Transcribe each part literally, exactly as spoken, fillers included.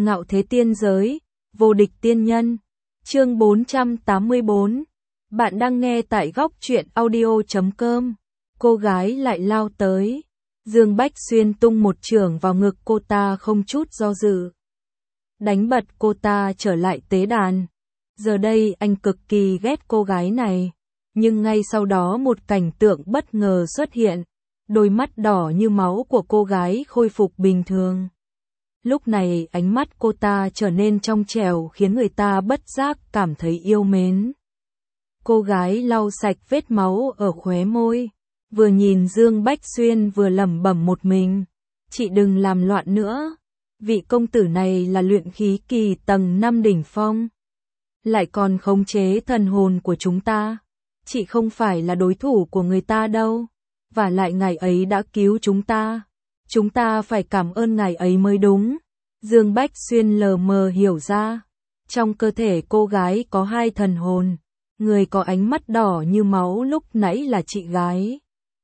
Ngạo thế tiên giới, vô địch tiên nhân. Chương bốn trăm tám mươi bốn. Bạn đang nghe tại góc truyện audio chấm com. Cô gái lại lao tới. Dương Bách Xuyên tung một chưởng vào ngực cô ta không chút do dự. Đánh bật cô ta trở lại tế đàn. Giờ đây anh cực kỳ ghét cô gái này. Nhưng ngay sau đó một cảnh tượng bất ngờ xuất hiện. Đôi mắt đỏ như máu của cô gái khôi phục bình thường. Lúc này ánh mắt cô ta trở nên trong trẻo khiến người ta bất giác cảm thấy yêu mến. Cô gái lau sạch vết máu ở khóe môi, vừa nhìn Dương Bách Xuyên vừa lẩm bẩm một mình. Chị đừng làm loạn nữa, vị công tử này là luyện khí kỳ tầng năm đỉnh phong. Lại còn khống chế thần hồn của chúng ta. Chị không phải là đối thủ của người ta đâu, và lại ngài ấy đã cứu chúng ta. Chúng ta phải cảm ơn ngài ấy mới đúng. Dương Bách Xuyên lờ mờ hiểu ra. Trong cơ thể cô gái có hai thần hồn. Người có ánh mắt đỏ như máu lúc nãy là chị gái.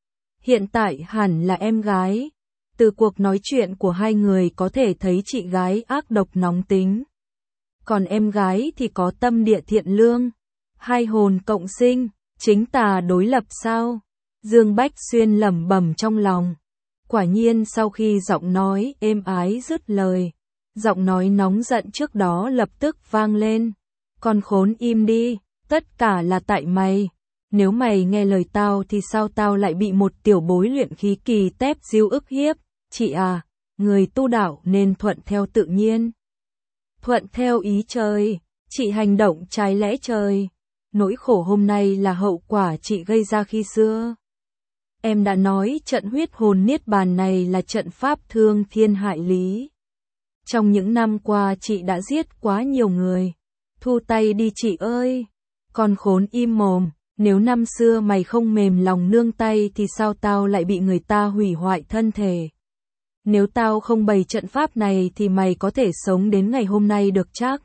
Hiện tại hẳn là em gái. Từ cuộc nói chuyện của hai người có thể thấy chị gái ác độc nóng tính. Còn em gái thì có tâm địa thiện lương. Hai hồn cộng sinh, chính tà đối lập sao? Dương Bách Xuyên lẩm bẩm trong lòng. Quả nhiên sau khi giọng nói êm ái dứt lời, giọng nói nóng giận trước đó lập tức vang lên. Con khốn im đi, tất cả là tại mày. Nếu mày nghe lời tao thì sao tao lại bị một tiểu bối luyện khí kỳ tép diêu ức hiếp? Chị à, người tu đạo nên thuận theo tự nhiên. Thuận theo ý trời, chị hành động trái lẽ trời. Nỗi khổ hôm nay là hậu quả chị gây ra khi xưa. Em đã nói trận huyết hồn niết bàn này là trận pháp thương thiên hại lý. Trong những năm qua chị đã giết quá nhiều người. Thu tay đi chị ơi. Con khốn im mồm, nếu năm xưa mày không mềm lòng nương tay thì sao tao lại bị người ta hủy hoại thân thể. Nếu tao không bày trận pháp này thì mày có thể sống đến ngày hôm nay được chắc.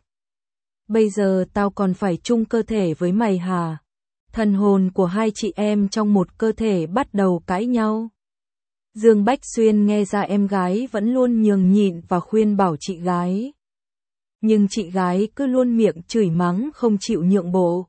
Bây giờ tao còn phải chung cơ thể với mày hả? Thần hồn của hai chị em trong một cơ thể bắt đầu cãi nhau. Dương Bách Xuyên nghe ra em gái vẫn luôn nhường nhịn và khuyên bảo chị gái. Nhưng chị gái cứ luôn miệng chửi mắng không chịu nhượng bộ.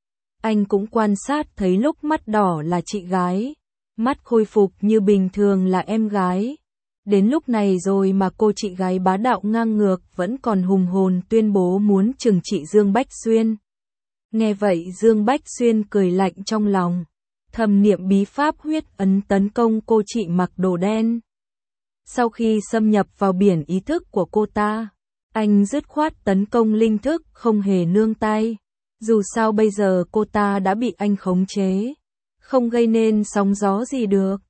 Anh cũng quan sát thấy lúc mắt đỏ là chị gái, mắt khôi phục như bình thường là em gái. Đến lúc này rồi mà cô chị gái bá đạo ngang ngược vẫn còn hùng hồn tuyên bố muốn trừng trị Dương Bách Xuyên. Nghe vậy Dương Bách Xuyên cười lạnh trong lòng, thầm niệm bí pháp huyết ấn tấn công cô chị mặc đồ đen. Sau khi xâm nhập vào biển ý thức của cô ta, anh dứt khoát tấn công linh thức không hề nương tay. Dù sao bây giờ cô ta đã bị anh khống chế, không gây nên sóng gió gì được.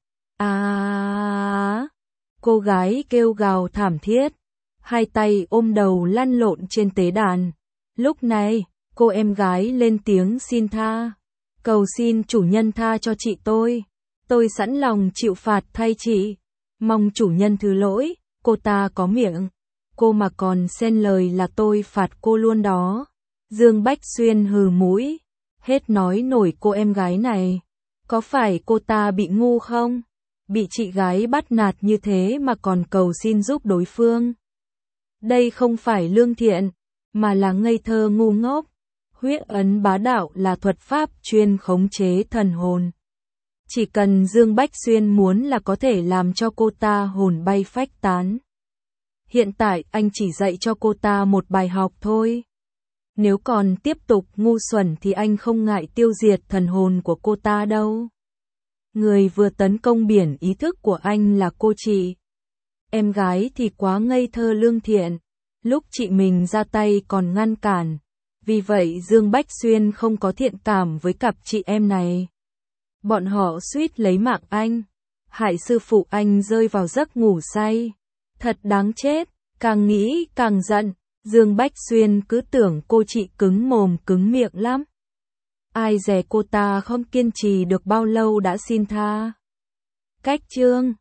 À! Cô gái kêu gào thảm thiết, hai tay ôm đầu lăn lộn trên tế đàn. Lúc này, cô em gái lên tiếng xin tha. Cầu xin chủ nhân tha cho chị tôi. Tôi sẵn lòng chịu phạt thay chị. Mong chủ nhân thứ lỗi. Cô ta có miệng. Cô mà còn xen lời là tôi phạt cô luôn đó. Dương Bách Xuyên hừ mũi. Hết nói nổi cô em gái này. Có phải cô ta bị ngu không? Bị chị gái bắt nạt như thế mà còn cầu xin giúp đối phương. Đây không phải lương thiện, mà là ngây thơ ngu ngốc. Huyết ấn bá đạo là thuật pháp chuyên khống chế thần hồn. Chỉ cần Dương Bách Xuyên muốn là có thể làm cho cô ta hồn bay phách tán. Hiện tại anh chỉ dạy cho cô ta một bài học thôi. Nếu còn tiếp tục ngu xuẩn thì anh không ngại tiêu diệt thần hồn của cô ta đâu. Người vừa tấn công biển ý thức của anh là cô chị. Em gái thì quá ngây thơ lương thiện. Lúc chị mình ra tay còn ngăn cản. Vì vậy Dương Bách Xuyên không có thiện cảm với cặp chị em này. Bọn họ suýt lấy mạng anh. Hại sư phụ anh rơi vào giấc ngủ say. Thật đáng chết. Càng nghĩ càng giận. Dương Bách Xuyên cứ tưởng cô chị cứng mồm cứng miệng lắm. Ai dè cô ta không kiên trì được bao lâu đã xin tha. Cách chương